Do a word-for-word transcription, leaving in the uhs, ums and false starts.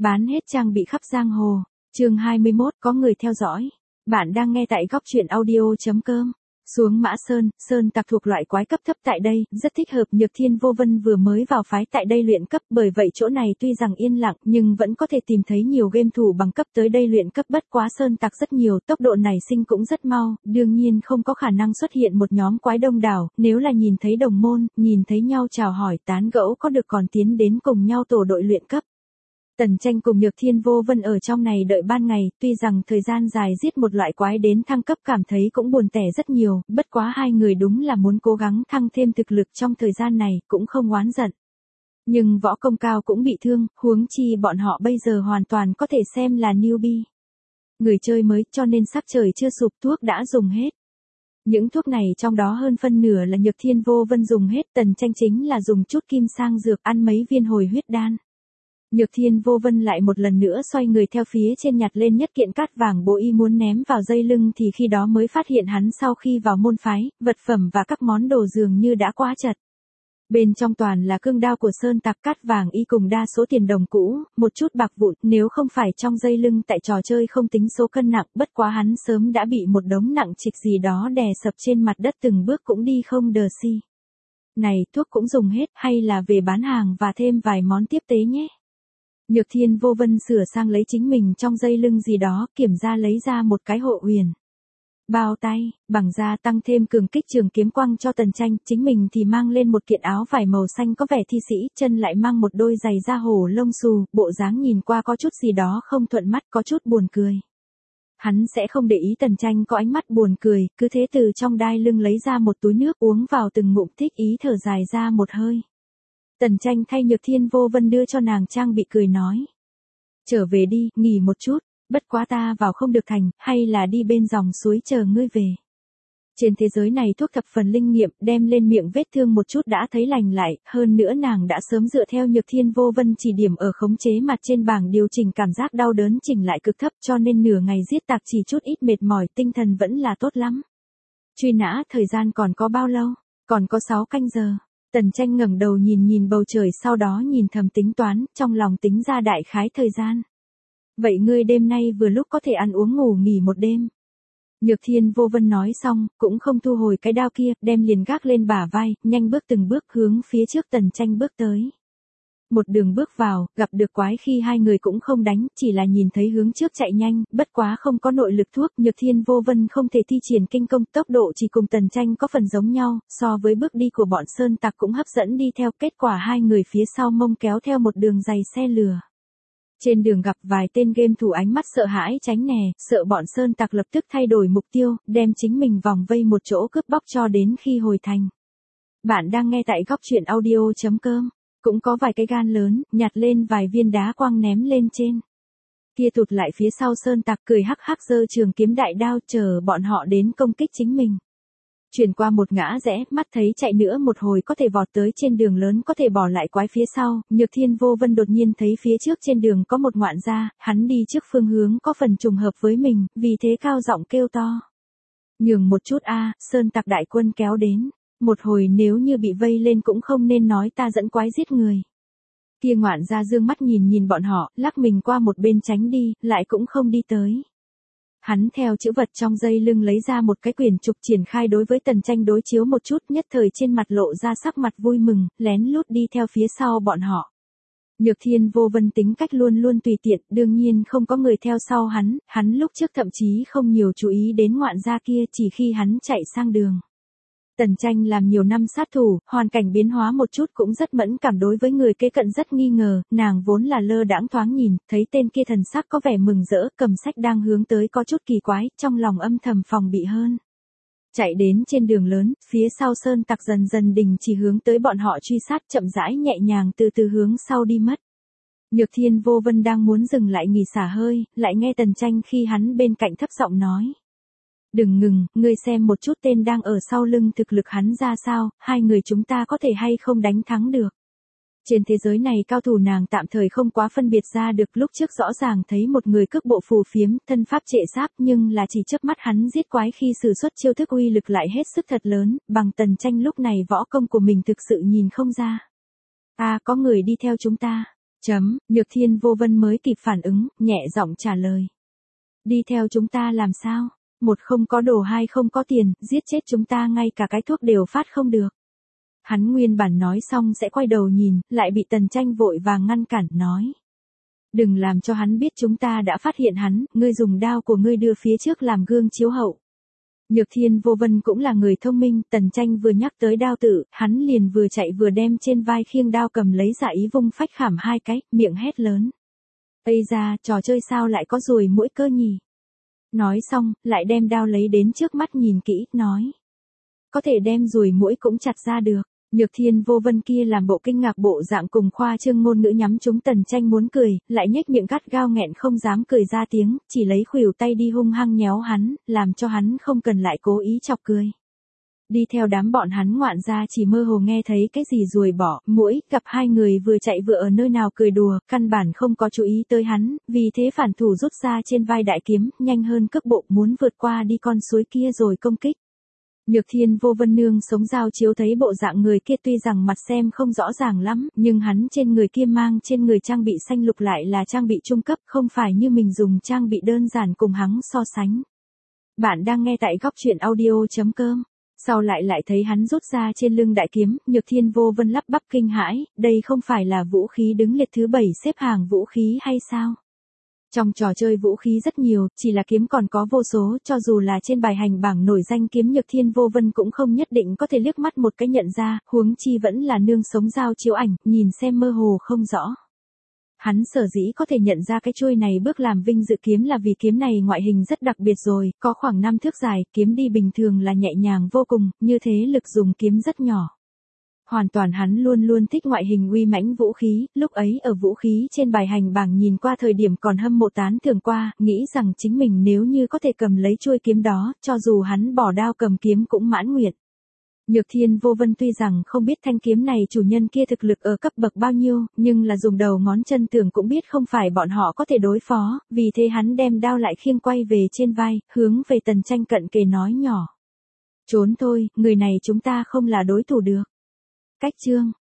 Bán hết trang bị khắp giang hồ. Chương hai mươi mốt, có người theo dõi. Bạn đang nghe tại góc truyện audio chấm com. Xuống Mã Sơn, Sơn Tặc thuộc loại quái cấp thấp tại đây, rất thích hợp. Nhược Thiên Vô Vân vừa mới vào phái tại đây luyện cấp, bởi vậy chỗ này tuy rằng yên lặng, nhưng vẫn có thể tìm thấy nhiều game thủ bằng cấp tới đây luyện cấp. Bất quá Sơn Tặc rất nhiều, tốc độ nảy sinh cũng rất mau, đương nhiên không có khả năng xuất hiện một nhóm quái đông đảo. Nếu là nhìn thấy đồng môn, nhìn thấy nhau chào hỏi tán gẫu có được còn tiến đến cùng nhau tổ đội luyện cấp. Tần Tranh cùng Nhược Thiên Vô Vân ở trong này đợi ban ngày, tuy rằng thời gian dài giết một loại quái đến thăng cấp cảm thấy cũng buồn tẻ rất nhiều, bất quá hai người đúng là muốn cố gắng thăng thêm thực lực trong thời gian này, cũng không oán giận. Nhưng võ công cao cũng bị thương, huống chi bọn họ bây giờ hoàn toàn có thể xem là newbie. Người chơi mới, cho nên sắc trời chưa sụp thuốc đã dùng hết. Những thuốc này trong đó hơn phân nửa là Nhược Thiên Vô Vân dùng hết, Tần Tranh chính là dùng chút kim sang dược ăn mấy viên hồi huyết đan. Nhược Thiên Vô Vân lại một lần nữa xoay người theo phía trên nhặt lên nhất kiện cát vàng bố y muốn ném vào dây lưng thì khi đó mới phát hiện hắn sau khi vào môn phái, vật phẩm và các món đồ dường như đã quá chật. Bên trong toàn là cương đao của Sơn Tặc, cát vàng y cùng đa số tiền đồng cũ, một chút bạc vụn, nếu không phải trong dây lưng tại trò chơi không tính số cân nặng, bất quá hắn sớm đã bị một đống nặng trịch gì đó đè sập trên mặt đất từng bước cũng đi không đờ si. Này, thuốc cũng dùng hết, hay là về bán hàng và thêm vài món tiếp tế nhé. Nhược Thiên Vô Vân sửa sang lấy chính mình trong dây lưng gì đó, kiểm ra lấy ra một cái hộ huyền bao tay, bằng da tăng thêm cường kích trường kiếm quăng cho Tần Tranh, chính mình thì mang lên một kiện áo vải màu xanh có vẻ thi sĩ, chân lại mang một đôi giày da hổ lông xù, bộ dáng nhìn qua có chút gì đó không thuận mắt, có chút buồn cười. Hắn sẽ không để ý Tần Tranh có ánh mắt buồn cười, cứ thế từ trong đai lưng lấy ra một túi nước uống vào từng ngụm thích ý thở dài ra một hơi. Tần Tranh thay Nhược Thiên Vô Vân đưa cho nàng trang bị cười nói. Trở về đi, nghỉ một chút, bất quá ta vào không được thành, hay là đi bên dòng suối chờ ngươi về. Trên thế giới này thuốc thập phần linh nghiệm, đem lên miệng vết thương một chút đã thấy lành lại, hơn nữa nàng đã sớm dựa theo Nhược Thiên Vô Vân chỉ điểm ở khống chế mặt trên bảng điều chỉnh cảm giác đau đớn chỉnh lại cực thấp cho nên nửa ngày giết tặc chỉ chút ít mệt mỏi, tinh thần vẫn là tốt lắm. Truy nã thời gian còn có bao lâu? Còn có sáu canh giờ. Tần Tranh ngẩng đầu nhìn nhìn bầu trời sau đó nhìn thầm tính toán, trong lòng tính ra đại khái thời gian. Vậy ngươi đêm nay vừa lúc có thể ăn uống ngủ nghỉ một đêm. Nhược Thiên Vô Vân nói xong, cũng không thu hồi cái đao kia, đem liền gác lên bả vai, nhanh bước từng bước hướng phía trước Tần Tranh bước tới. Một đường bước vào, gặp được quái khi hai người cũng không đánh, chỉ là nhìn thấy hướng trước chạy nhanh, bất quá không có nội lực thuốc, Nhược Thiên Vô Vân không thể thi triển kinh công, tốc độ chỉ cùng Tần Tranh có phần giống nhau, so với bước đi của bọn Sơn Tặc cũng hấp dẫn đi theo, kết quả hai người phía sau mông kéo theo một đường dày xe lừa. Trên đường gặp vài tên game thủ ánh mắt sợ hãi tránh nè, sợ bọn Sơn Tặc lập tức thay đổi mục tiêu, đem chính mình vòng vây một chỗ cướp bóc cho đến khi hồi thành. Bạn đang nghe tại góc truyện audio chấm com. Cũng có vài cái gan lớn, nhặt lên vài viên đá quang ném lên trên. Kia tụt lại phía sau Sơn Tặc cười hắc hắc giơ trường kiếm đại đao chờ bọn họ đến công kích chính mình. Chuyển qua một ngã rẽ, mắt thấy chạy nữa một hồi có thể vọt tới trên đường lớn có thể bỏ lại quái phía sau, Nhược Thiên Vô Vân đột nhiên thấy phía trước trên đường có một ngoạn gia, hắn đi trước phương hướng có phần trùng hợp với mình, vì thế cao giọng kêu to. Nhường một chút a, Sơn Tặc đại quân kéo đến. Một hồi nếu như bị vây lên cũng không nên nói ta dẫn quái giết người. Kia ngoạn ra dương mắt nhìn nhìn bọn họ, lắc mình qua một bên tránh đi, lại cũng không đi tới. Hắn theo chữ vật trong dây lưng lấy ra một cái quyển trục triển khai đối với Tần Tranh đối chiếu một chút, nhất thời trên mặt lộ ra sắc mặt vui mừng, lén lút đi theo phía sau bọn họ. Nhược Thiên Vô Vân tính cách luôn luôn tùy tiện, đương nhiên không có người theo sau hắn, hắn lúc trước thậm chí không nhiều chú ý đến ngoạn gia kia chỉ khi hắn chạy sang đường. Tần Tranh làm nhiều năm sát thủ, hoàn cảnh biến hóa một chút cũng rất mẫn cảm đối với người kế cận rất nghi ngờ, nàng vốn là lơ đãng thoáng nhìn, thấy tên kia thần sắc có vẻ mừng rỡ, cầm sách đang hướng tới có chút kỳ quái, trong lòng âm thầm phòng bị hơn. Chạy đến trên đường lớn, phía sau Sơn Tặc dần dần đình chỉ hướng tới bọn họ truy sát, chậm rãi nhẹ nhàng từ từ hướng sau đi mất. Nhược Thiên Vô Vân đang muốn dừng lại nghỉ xả hơi, lại nghe Tần Tranh khi hắn bên cạnh thấp giọng nói. Đừng ngừng, ngươi xem một chút tên đang ở sau lưng thực lực hắn ra sao, hai người chúng ta có thể hay không đánh thắng được. Trên thế giới này cao thủ nàng tạm thời không quá phân biệt ra được, lúc trước rõ ràng thấy một người cước bộ phù phiếm, thân pháp trệ sáp nhưng là chỉ chớp mắt hắn giết quái khi sử xuất chiêu thức uy lực lại hết sức thật lớn, bằng Tần Tranh lúc này võ công của mình thực sự nhìn không ra. À có người đi theo chúng ta. Chấm, Nhược Thiên Vô Vân mới kịp phản ứng, nhẹ giọng trả lời. Đi theo chúng ta làm sao? Một không có đồ, hai không có tiền, giết chết chúng ta ngay cả cái thuốc đều phát không được. Hắn nguyên bản nói xong sẽ quay đầu nhìn, lại bị Tần Tranh vội vàng ngăn cản, nói. Đừng làm cho hắn biết chúng ta đã phát hiện hắn, ngươi dùng đao của ngươi đưa phía trước làm gương chiếu hậu. Nhược Thiên Vô Vân cũng là người thông minh, Tần Tranh vừa nhắc tới đao tử, hắn liền vừa chạy vừa đem trên vai khiêng đao cầm lấy dạ ý vung phách khảm hai cái, miệng hét lớn. Ây ra, trò chơi sao lại có ruồi muỗi cơ nhỉ? Nói xong, lại đem đao lấy đến trước mắt nhìn kỹ, nói. Có thể đem ruồi muỗi cũng chặt ra được. Nhược Thiên Vô Vân kia làm bộ kinh ngạc bộ dạng cùng khoa trương ngôn ngữ nhắm trúng Tần Tranh muốn cười, lại nhếch miệng gắt gao nghẹn không dám cười ra tiếng, chỉ lấy khuỷu tay đi hung hăng nhéo hắn, làm cho hắn không cần lại cố ý chọc cười. Đi theo đám bọn hắn ngoạn ra chỉ mơ hồ nghe thấy cái gì ruồi bỏ, muỗi, gặp hai người vừa chạy vừa ở nơi nào cười đùa, căn bản không có chú ý tới hắn, vì thế phản thủ rút ra trên vai đại kiếm, nhanh hơn cước bộ muốn vượt qua đi con suối kia rồi công kích. Nhược Thiên Vô Vân nương sống giao chiếu thấy bộ dạng người kia tuy rằng mặt xem không rõ ràng lắm, nhưng hắn trên người kia mang trên người trang bị xanh lục lại là trang bị trung cấp, không phải như mình dùng trang bị đơn giản cùng hắn so sánh. Bạn đang nghe tại góc truyện audio chấm com. Sau lại lại thấy hắn rút ra trên lưng đại kiếm, Nhược Thiên Vô Vân lắp bắp kinh hãi, đây không phải là vũ khí đứng liệt thứ bảy xếp hàng vũ khí hay sao? Trong trò chơi vũ khí rất nhiều, chỉ là kiếm còn có vô số, cho dù là trên bài hành bảng nổi danh kiếm Nhược Thiên Vô Vân cũng không nhất định có thể liếc mắt một cái nhận ra, huống chi vẫn là nương sống giao chiếu ảnh, nhìn xem mơ hồ không rõ. Hắn sở dĩ có thể nhận ra cái chuôi này bước làm vinh dự kiếm là vì kiếm này ngoại hình rất đặc biệt rồi, có khoảng năm thước dài, kiếm đi bình thường là nhẹ nhàng vô cùng, như thế lực dùng kiếm rất nhỏ. Hoàn toàn hắn luôn luôn thích ngoại hình uy mãnh vũ khí, lúc ấy ở vũ khí trên bài hành bảng nhìn qua thời điểm còn hâm mộ tán thưởng qua, nghĩ rằng chính mình nếu như có thể cầm lấy chuôi kiếm đó, cho dù hắn bỏ đao cầm kiếm cũng mãn nguyện. Nhược Thiên Vô Vân tuy rằng không biết thanh kiếm này chủ nhân kia thực lực ở cấp bậc bao nhiêu, nhưng là dùng đầu ngón chân tưởng cũng biết không phải bọn họ có thể đối phó, vì thế hắn đem đao lại khiêng quay về trên vai, hướng về Tần Tranh cận kề nói nhỏ. Trốn thôi, người này chúng ta không là đối thủ được. Cách chương